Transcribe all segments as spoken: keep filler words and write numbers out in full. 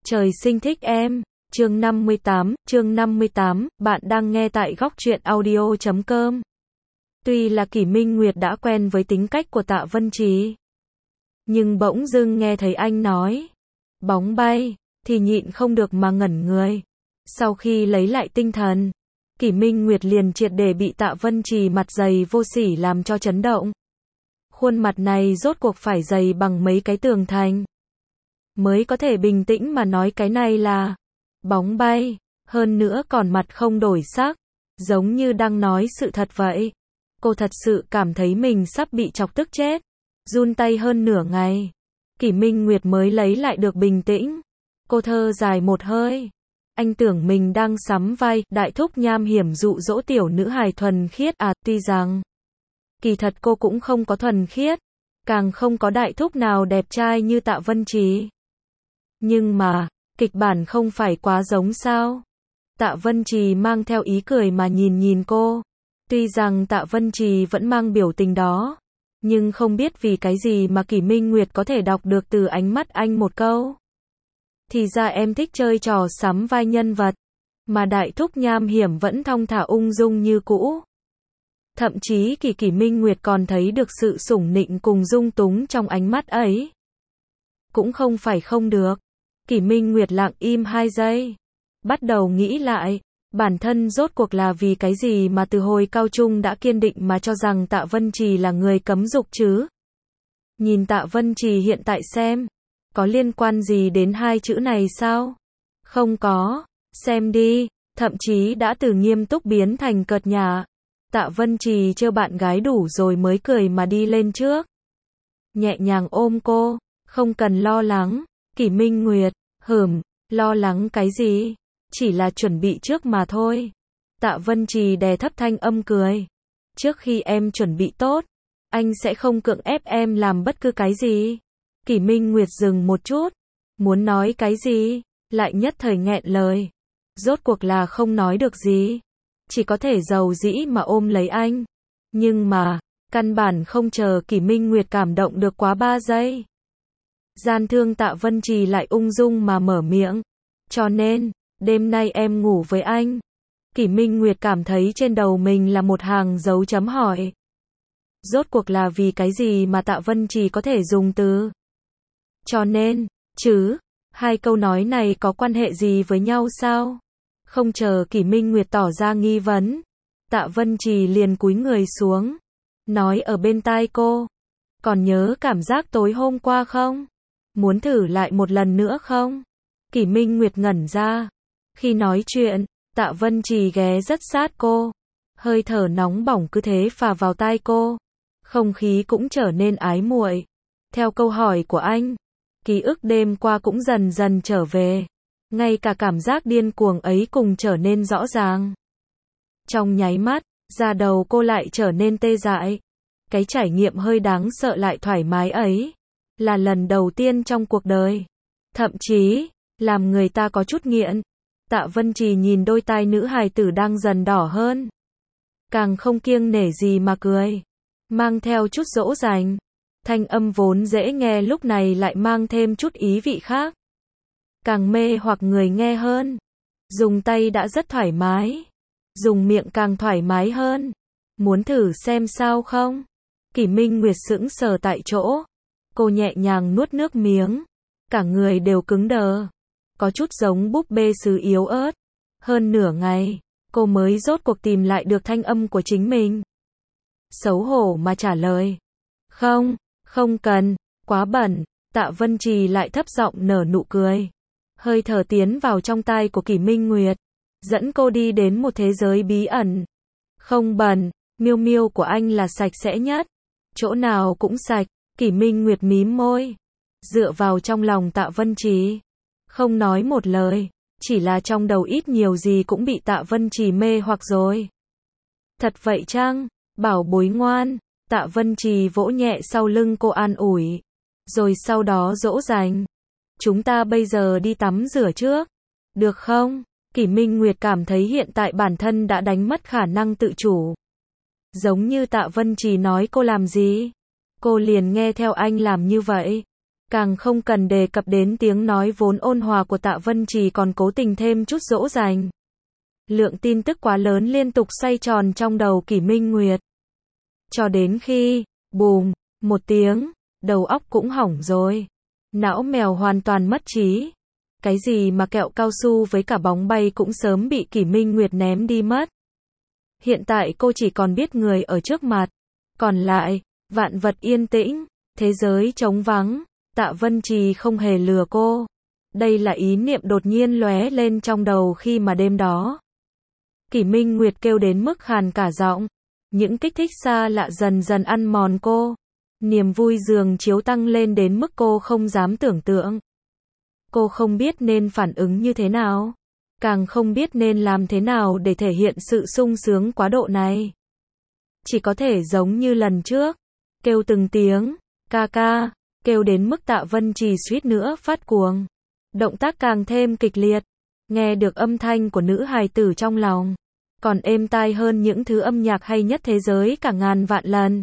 Trời sinh thích em. Chương năm mươi tám, chương năm mươi tám, bạn đang nghe tại góc truyện audio chấm com. Tuy là Kỷ Minh Nguyệt đã quen với tính cách của Tạ Vân Trì, nhưng bỗng dưng nghe thấy anh nói bóng bay, thì nhịn không được mà ngẩn người. Sau khi lấy lại tinh thần, Kỷ Minh Nguyệt liền triệt để bị Tạ Vân Trì mặt dày vô sỉ làm cho chấn động. Khuôn mặt này rốt cuộc phải dày bằng mấy cái tường thành mới có thể bình tĩnh mà nói cái này là bóng bay, hơn nữa còn mặt không đổi sắc, giống như đang nói sự thật vậy. Cô thật sự cảm thấy mình sắp bị chọc tức chết, run tay hơn nửa ngày. Kỷ Minh Nguyệt mới lấy lại được bình tĩnh. Cô thơ dài một hơi. Anh tưởng mình đang sắm vai đại thúc nham hiểm dụ dỗ tiểu nữ hài thuần khiết à, tuy rằng kỳ thật cô cũng không có thuần khiết, càng không có đại thúc nào đẹp trai như Tạ Vân Trì. Nhưng mà, kịch bản không phải quá giống sao? Tạ Vân Trì mang theo ý cười mà nhìn nhìn cô. Tuy rằng Tạ Vân Trì vẫn mang biểu tình đó, nhưng không biết vì cái gì mà Kỷ Minh Nguyệt có thể đọc được từ ánh mắt anh một câu. Thì ra em thích chơi trò sắm vai nhân vật, mà đại thúc nham hiểm vẫn thong thả ung dung như cũ. Thậm chí Kỷ Kỷ Minh Nguyệt còn thấy được sự sủng nịnh cùng dung túng trong ánh mắt ấy. Cũng không phải không được. Kỷ Minh Nguyệt lặng im hai giây, bắt đầu nghĩ lại, bản thân rốt cuộc là vì cái gì mà từ hồi cao trung đã kiên định mà cho rằng Tạ Vân Trì là người cấm dục chứ. Nhìn Tạ Vân Trì hiện tại xem, có liên quan gì đến hai chữ này sao? Không có, xem đi, thậm chí đã từ nghiêm túc biến thành cợt nhả. Tạ Vân Trì trêu bạn gái đủ rồi mới cười mà đi lên trước. Nhẹ nhàng ôm cô, không cần lo lắng. Kỷ Minh Nguyệt, hừm, lo lắng cái gì? Chỉ là chuẩn bị trước mà thôi. Tạ Vân Trì đè thấp thanh âm cười. Trước khi em chuẩn bị tốt, anh sẽ không cưỡng ép em làm bất cứ cái gì. Kỷ Minh Nguyệt dừng một chút, muốn nói cái gì, lại nhất thời nghẹn lời. Rốt cuộc là không nói được gì, chỉ có thể dầu dĩ mà ôm lấy anh. Nhưng mà, căn bản không chờ Kỷ Minh Nguyệt cảm động được quá ba giây. Gian thương Tạ Vân Trì lại ung dung mà mở miệng. Cho nên, đêm nay em ngủ với anh. Kỷ Minh Nguyệt cảm thấy trên đầu mình là một hàng dấu chấm hỏi. Rốt cuộc là vì cái gì mà Tạ Vân Trì có thể dùng từ cho nên, chứ, hai câu nói này có quan hệ gì với nhau sao? Không chờ Kỷ Minh Nguyệt tỏ ra nghi vấn, Tạ Vân Trì liền cúi người xuống, nói ở bên tai cô. Còn nhớ cảm giác tối hôm qua không? Muốn thử lại một lần nữa không? Kỷ Minh Nguyệt ngẩn ra. Khi nói chuyện, Tạ Vân Trì ghé rất sát cô. Hơi thở nóng bỏng cứ thế phả vào tai cô. Không khí cũng trở nên ái muội. Theo câu hỏi của anh, ký ức đêm qua cũng dần dần trở về. Ngay cả cảm giác điên cuồng ấy cùng trở nên rõ ràng. Trong nháy mắt, da đầu cô lại trở nên tê dại. Cái trải nghiệm hơi đáng sợ lại thoải mái ấy, là lần đầu tiên trong cuộc đời. Thậm chí, làm người ta có chút nghiện. Tạ Vân Trì nhìn đôi tai nữ hài tử đang dần đỏ hơn. Càng không kiêng nể gì mà cười. Mang theo chút dỗ dành. Thanh âm vốn dễ nghe lúc này lại mang thêm chút ý vị khác. Càng mê hoặc người nghe hơn. Dùng tay đã rất thoải mái. Dùng miệng càng thoải mái hơn. Muốn thử xem sao không? Kỷ Minh Nguyệt sững sờ tại chỗ. Cô nhẹ nhàng nuốt nước miếng. Cả người đều cứng đờ. Có chút giống búp bê sứ yếu ớt. Hơn nửa ngày, cô mới rốt cuộc tìm lại được thanh âm của chính mình. Xấu hổ mà trả lời. Không, không cần, quá bẩn. Tạ Vân Trì lại thấp giọng nở nụ cười. Hơi thở tiến vào trong tai của Kỷ Minh Nguyệt. Dẫn cô đi đến một thế giới bí ẩn. Không bẩn, miêu miêu của anh là sạch sẽ nhất. Chỗ nào cũng sạch. Kỷ Minh Nguyệt mím môi. Dựa vào trong lòng Tạ Vân Trì. Không nói một lời. Chỉ là trong đầu ít nhiều gì cũng bị Tạ Vân Trì mê hoặc rồi. Thật vậy chăng? Bảo bối ngoan. Tạ Vân Trì vỗ nhẹ sau lưng cô an ủi. Rồi sau đó dỗ dành. Chúng ta bây giờ đi tắm rửa trước. Được không? Kỷ Minh Nguyệt cảm thấy hiện tại bản thân đã đánh mất khả năng tự chủ. Giống như Tạ Vân Trì nói cô làm gì, cô liền nghe theo anh làm như vậy. Càng không cần đề cập đến tiếng nói vốn ôn hòa của Tạ Vân Trì còn cố tình thêm chút dỗ dành. Lượng tin tức quá lớn liên tục xoay tròn trong đầu Kỷ Minh Nguyệt. Cho đến khi, bùm, một tiếng, đầu óc cũng hỏng rồi. Não mèo hoàn toàn mất trí. Cái gì mà kẹo cao su với cả bóng bay cũng sớm bị Kỷ Minh Nguyệt ném đi mất. Hiện tại cô chỉ còn biết người ở trước mặt. Còn lại, vạn vật yên tĩnh, thế giới trống vắng, Tạ Vân Trì không hề lừa cô. Đây là ý niệm đột nhiên lóe lên trong đầu khi mà đêm đó. Kỷ Minh Nguyệt kêu đến mức khàn cả giọng. Những kích thích xa lạ dần dần ăn mòn cô. Niềm vui giường chiếu tăng lên đến mức cô không dám tưởng tượng. Cô không biết nên phản ứng như thế nào. Càng không biết nên làm thế nào để thể hiện sự sung sướng quá độ này. Chỉ có thể giống như lần trước. Kêu từng tiếng, ca ca, kêu đến mức Tạ Vân Trì suýt nữa phát cuồng. Động tác càng thêm kịch liệt. Nghe được âm thanh của nữ hài tử trong lòng. Còn êm tai hơn những thứ âm nhạc hay nhất thế giới cả ngàn vạn lần.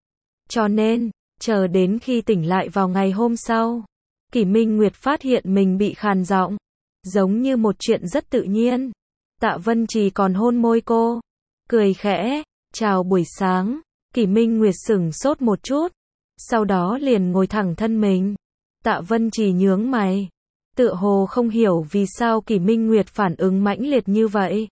Cho nên, chờ đến khi tỉnh lại vào ngày hôm sau, Kỷ Minh Nguyệt phát hiện mình bị khàn giọng. Giống như một chuyện rất tự nhiên. Tạ Vân Trì còn hôn môi cô. Cười khẽ, chào buổi sáng. Kỷ Minh Nguyệt sửng sốt một chút. Sau đó liền ngồi thẳng thân mình. Tạ Vân Trì nhướng mày. Tựa hồ không hiểu vì sao Kỷ Minh Nguyệt phản ứng mãnh liệt như vậy.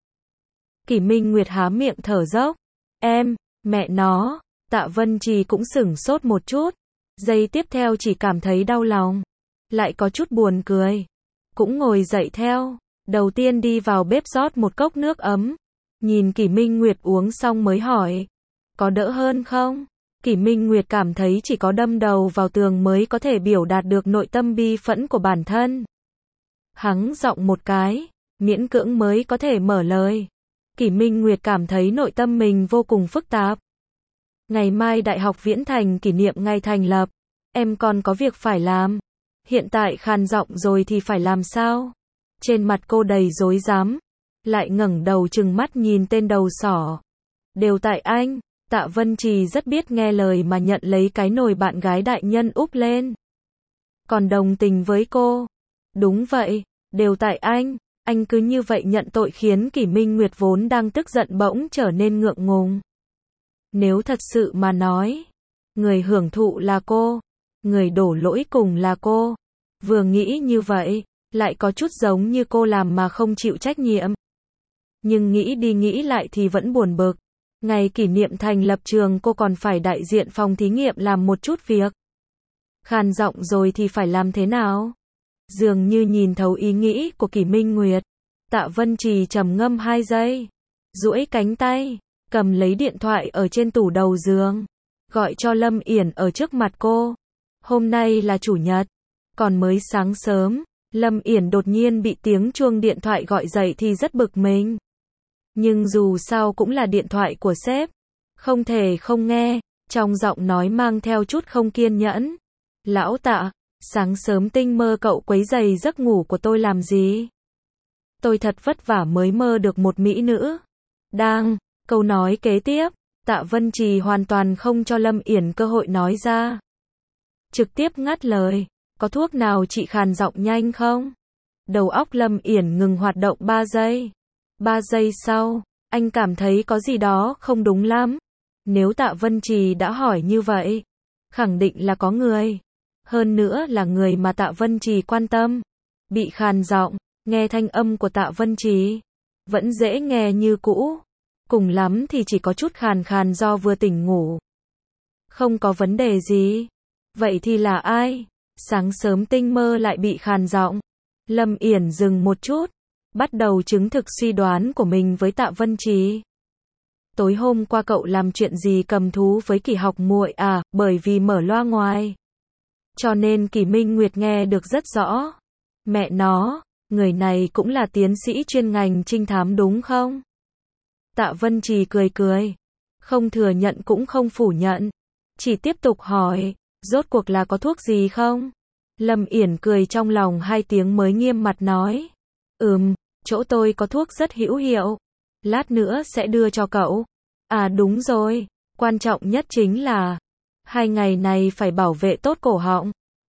Kỷ Minh Nguyệt há miệng thở dốc. Em, mẹ nó. Tạ Vân Trì cũng sửng sốt một chút. Giây tiếp theo chỉ cảm thấy đau lòng. Lại có chút buồn cười. Cũng ngồi dậy theo. Đầu tiên đi vào bếp rót một cốc nước ấm. Nhìn Kỷ Minh Nguyệt uống xong mới hỏi. Có đỡ hơn không? Kỷ Minh Nguyệt cảm thấy chỉ có đâm đầu vào tường mới có thể biểu đạt được nội tâm bi phẫn của bản thân. Hắng giọng một cái. Miễn cưỡng mới có thể mở lời. Kỷ Minh Nguyệt cảm thấy nội tâm mình vô cùng phức tạp. Ngày mai Đại học Viễn Thành kỷ niệm ngày thành lập. Em còn có việc phải làm. Hiện tại khàn giọng rồi thì phải làm sao? Trên mặt cô đầy rối rắm. Lại ngẩng đầu trừng mắt nhìn tên đầu sỏ. Đều tại anh. Tạ Vân Trì rất biết nghe lời mà nhận lấy cái nồi bạn gái đại nhân úp lên. Còn đồng tình với cô. Đúng vậy. Đều tại anh. Anh cứ như vậy nhận tội khiến Kỷ Minh Nguyệt vốn đang tức giận bỗng trở nên ngượng ngùng. Nếu thật sự mà nói, người hưởng thụ là cô, người đổ lỗi cùng là cô. Vừa nghĩ như vậy, lại có chút giống như cô làm mà không chịu trách nhiệm. Nhưng nghĩ đi nghĩ lại thì vẫn buồn bực. Ngày kỷ niệm thành lập trường cô còn phải đại diện phòng thí nghiệm làm một chút việc. Khàn giọng rồi thì phải làm thế nào? Dường như nhìn thấu ý nghĩ của Kỷ Minh Nguyệt. Tạ Vân Trì trầm ngâm hai giây. Duỗi cánh tay, cầm lấy điện thoại ở trên tủ đầu giường. Gọi cho Lâm Yển ở trước mặt cô. Hôm nay là chủ nhật. Còn mới sáng sớm, Lâm Yển đột nhiên bị tiếng chuông điện thoại gọi dậy thì rất bực mình. Nhưng dù sao cũng là điện thoại của sếp. Không thể không nghe, trong giọng nói mang theo chút không kiên nhẫn. Lão Tạ, sáng sớm tinh mơ cậu quấy rầy giấc ngủ của tôi làm gì? Tôi thật vất vả mới mơ được một mỹ nữ. Đang, câu nói kế tiếp, Tạ Vân Trì hoàn toàn không cho Lâm Yển cơ hội nói ra. Trực tiếp ngắt lời, có thuốc nào trị khàn giọng nhanh không? Đầu óc Lâm Yển ngừng hoạt động ba giây. ba giây sau, anh cảm thấy có gì đó không đúng lắm. Nếu Tạ Vân Trì đã hỏi như vậy, khẳng định là có người. Hơn nữa là người mà Tạ Vân Trì quan tâm. Bị khàn giọng, nghe thanh âm của Tạ Vân Trì vẫn dễ nghe như cũ. Cùng lắm thì chỉ có chút khàn khàn do vừa tỉnh ngủ. Không có vấn đề gì. Vậy thì là ai? Sáng sớm tinh mơ lại bị khàn giọng. Lâm Yển dừng một chút, bắt đầu chứng thực suy đoán của mình với Tạ Vân Trì. Tối hôm qua cậu làm chuyện gì cầm thú với Kỷ học muội à? Bởi vì mở loa ngoài, cho nên Kỷ Minh Nguyệt nghe được rất rõ. Mẹ nó, người này cũng là tiến sĩ chuyên ngành trinh thám đúng không? Tạ Vân Trì cười cười. Không thừa nhận cũng không phủ nhận. Chỉ tiếp tục hỏi, rốt cuộc là có thuốc gì không? Lâm Yển cười trong lòng hai tiếng mới nghiêm mặt nói. Ừm, chỗ tôi có thuốc rất hữu hiệu. Lát nữa sẽ đưa cho cậu. À đúng rồi, quan trọng nhất chính là hai ngày này phải bảo vệ tốt cổ họng.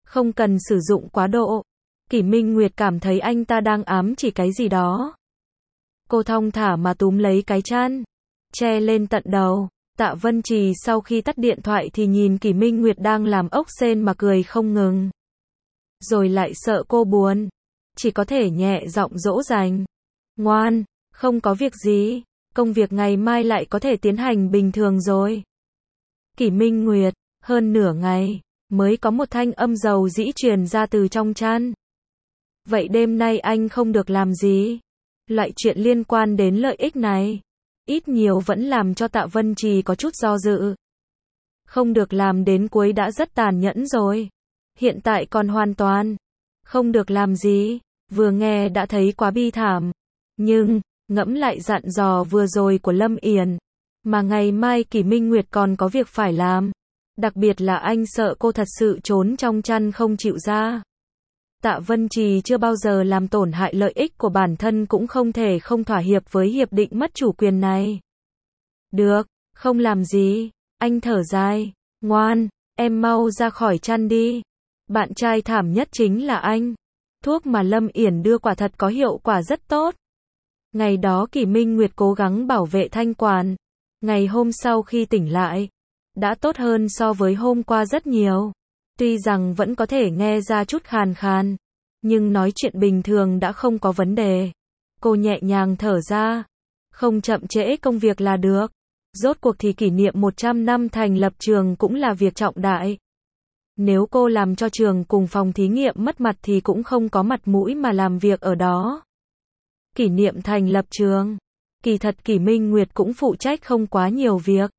Không cần sử dụng quá độ. Kỷ Minh Nguyệt cảm thấy anh ta đang ám chỉ cái gì đó. Cô thong thả mà túm lấy cái chăn, che lên tận đầu. Tạ Vân Trì sau khi tắt điện thoại thì nhìn Kỷ Minh Nguyệt đang làm ốc sên mà cười không ngừng. Rồi lại sợ cô buồn, chỉ có thể nhẹ giọng dỗ dành. Ngoan, không có việc gì, công việc ngày mai lại có thể tiến hành bình thường rồi. Kỷ Minh Nguyệt, hơn nửa ngày, mới có một thanh âm dầu dĩ truyền ra từ trong chăn. Vậy đêm nay anh không được làm gì? Loại chuyện liên quan đến lợi ích này, ít nhiều vẫn làm cho Tạ Vân Trì có chút do dự. Không được làm đến cuối đã rất tàn nhẫn rồi. Hiện tại còn hoàn toàn không được làm gì, vừa nghe đã thấy quá bi thảm. Nhưng, ngẫm lại dặn dò vừa rồi của Lâm Yển, mà ngày mai Kỷ Minh Nguyệt còn có việc phải làm. Đặc biệt là anh sợ cô thật sự trốn trong chăn không chịu ra. Tạ Vân Trì chưa bao giờ làm tổn hại lợi ích của bản thân, cũng không thể không thỏa hiệp với hiệp định mất chủ quyền này. Được, không làm gì. Anh thở dài. Ngoan, em mau ra khỏi chăn đi. Bạn trai thảm nhất chính là anh. Thuốc mà Lâm Yển đưa quả thật có hiệu quả rất tốt. Ngày đó Kỷ Minh Nguyệt cố gắng bảo vệ thanh quản. Ngày hôm sau khi tỉnh lại, đã tốt hơn so với hôm qua rất nhiều. Tuy rằng vẫn có thể nghe ra chút khàn khàn, nhưng nói chuyện bình thường đã không có vấn đề. Cô nhẹ nhàng thở ra. Không chậm trễ công việc là được. Rốt cuộc thì kỷ niệm một trăm năm thành lập trường cũng là việc trọng đại. Nếu cô làm cho trường cùng phòng thí nghiệm mất mặt thì cũng không có mặt mũi mà làm việc ở đó. Kỷ niệm thành lập trường. Kỳ thật Kỷ Minh Nguyệt cũng phụ trách không quá nhiều việc.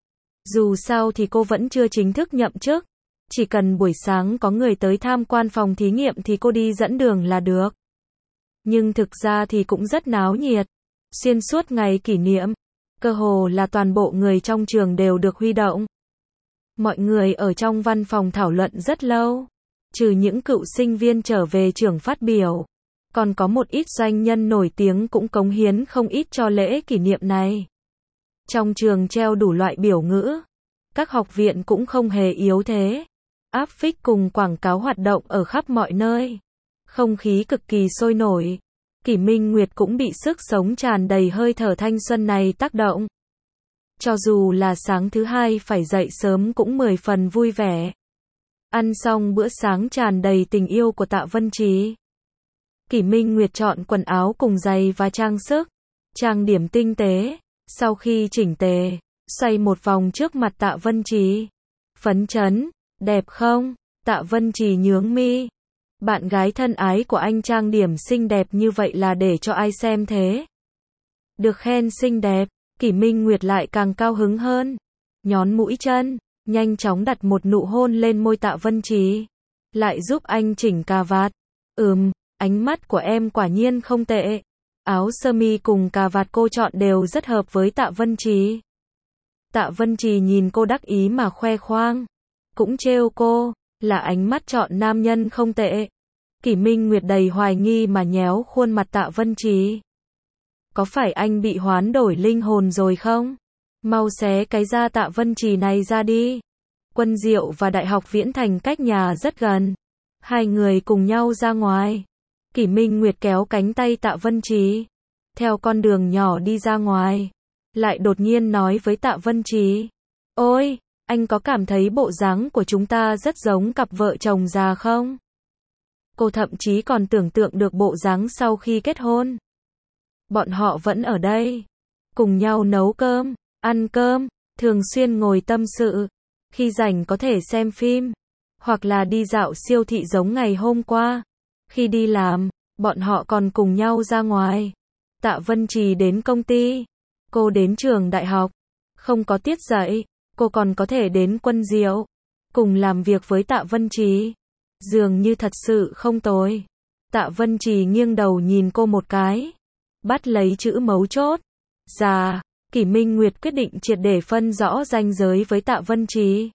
Dù sao thì cô vẫn chưa chính thức nhậm chức. Chỉ cần buổi sáng có người tới tham quan phòng thí nghiệm thì cô đi dẫn đường là được. Nhưng thực ra thì cũng rất náo nhiệt. Xuyên suốt ngày kỷ niệm, cơ hồ là toàn bộ người trong trường đều được huy động. Mọi người ở trong văn phòng thảo luận rất lâu. Trừ những cựu sinh viên trở về trường phát biểu, còn có một ít doanh nhân nổi tiếng cũng cống hiến không ít cho lễ kỷ niệm này. Trong trường treo đủ loại biểu ngữ. Các học viện cũng không hề yếu thế. Áp phích cùng quảng cáo hoạt động ở khắp mọi nơi. Không khí cực kỳ sôi nổi. Kỷ Minh Nguyệt cũng bị sức sống tràn đầy hơi thở thanh xuân này tác động. Cho dù là sáng thứ hai phải dậy sớm cũng mười phần vui vẻ. Ăn xong bữa sáng tràn đầy tình yêu của Tạ Vân Trì, Kỷ Minh Nguyệt chọn quần áo cùng giày và trang sức, trang điểm tinh tế. Sau khi chỉnh tề, xoay một vòng trước mặt Tạ Vân Trì. Phấn chấn, đẹp không? Tạ Vân Trì nhướng mi. Bạn gái thân ái của anh trang điểm xinh đẹp như vậy là để cho ai xem thế? Được khen xinh đẹp, Kỷ Minh Nguyệt lại càng cao hứng hơn. Nhón mũi chân, nhanh chóng đặt một nụ hôn lên môi Tạ Vân Trì. Lại giúp anh chỉnh cà vạt. Ừm, ánh mắt của em quả nhiên không tệ. Áo sơ mi cùng cà vạt cô chọn đều rất hợp với Tạ Vân Trì. Tạ Vân Trì nhìn cô đắc ý mà khoe khoang. Cũng trêu cô, là ánh mắt chọn nam nhân không tệ. Kỷ Minh Nguyệt đầy hoài nghi mà nhéo khuôn mặt Tạ Vân Trì. Có phải anh bị hoán đổi linh hồn rồi không? Mau xé cái da Tạ Vân Trì này ra đi. Quân Diệu và Đại học Viễn Thành cách nhà rất gần. Hai người cùng nhau ra ngoài. Kỷ Minh Nguyệt kéo cánh tay Tạ Vân Trì, theo con đường nhỏ đi ra ngoài. Lại đột nhiên nói với Tạ Vân Trì. Ôi, anh có cảm thấy bộ dáng của chúng ta rất giống cặp vợ chồng già không? Cô thậm chí còn tưởng tượng được bộ dáng sau khi kết hôn. Bọn họ vẫn ở đây, cùng nhau nấu cơm, ăn cơm, thường xuyên ngồi tâm sự. Khi rảnh có thể xem phim, hoặc là đi dạo siêu thị giống ngày hôm qua. Khi đi làm, bọn họ còn cùng nhau ra ngoài. Tạ Vân Trì đến công ty, cô đến trường đại học. Không có tiết dạy, cô còn có thể đến Quân Diệu, cùng làm việc với Tạ Vân Trì. Dường như thật sự không tồi. Tạ Vân Trì nghiêng đầu nhìn cô một cái, bắt lấy chữ mấu chốt. Dạ, Kỷ Minh Nguyệt quyết định triệt để phân rõ ranh giới với Tạ Vân Trì.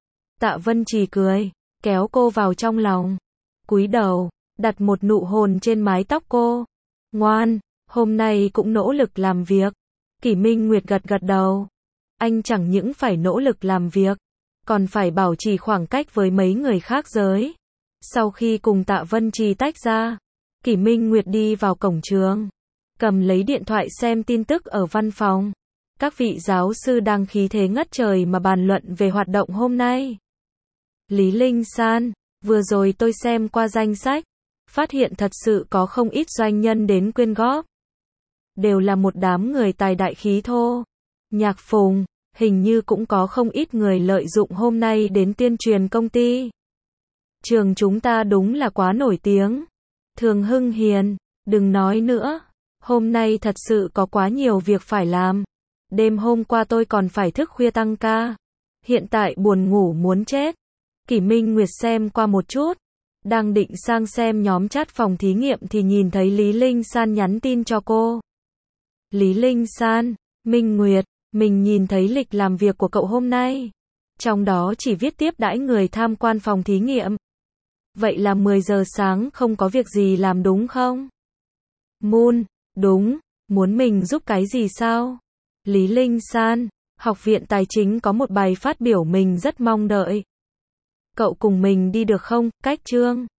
Tạ Vân Trì cười, kéo cô vào trong lòng, cúi đầu, đặt một nụ hôn trên mái tóc cô. Ngoan, hôm nay cũng nỗ lực làm việc. Kỷ Minh Nguyệt gật gật đầu. Anh chẳng những phải nỗ lực làm việc, còn phải bảo trì khoảng cách với mấy người khác giới. Sau khi cùng Tạ Vân Trì tách ra, Kỷ Minh Nguyệt đi vào cổng trường, cầm lấy điện thoại xem tin tức ở văn phòng. Các vị giáo sư đang khí thế ngất trời mà bàn luận về hoạt động hôm nay. Lý Linh San, vừa rồi tôi xem qua danh sách, phát hiện thật sự có không ít doanh nhân đến quyên góp. Đều là một đám người tài đại khí thô. Nhạc Phùng, hình như cũng có không ít người lợi dụng hôm nay đến tuyên truyền công ty. Trường chúng ta đúng là quá nổi tiếng. Thường Hưng Hiền, đừng nói nữa, hôm nay thật sự có quá nhiều việc phải làm. Đêm hôm qua tôi còn phải thức khuya tăng ca. Hiện tại buồn ngủ muốn chết. Kỷ Minh Nguyệt xem qua một chút, đang định sang xem nhóm chat phòng thí nghiệm thì nhìn thấy Lý Linh San nhắn tin cho cô. Lý Linh San, Minh Nguyệt, mình nhìn thấy lịch làm việc của cậu hôm nay. Trong đó chỉ viết tiếp đãi người tham quan phòng thí nghiệm. Vậy là mười giờ sáng không có việc gì làm đúng không? Moon, đúng, muốn mình giúp cái gì sao? Lý Linh San, Học viện Tài chính có một bài phát biểu mình rất mong đợi. Cậu cùng mình đi được không? Cách Trương.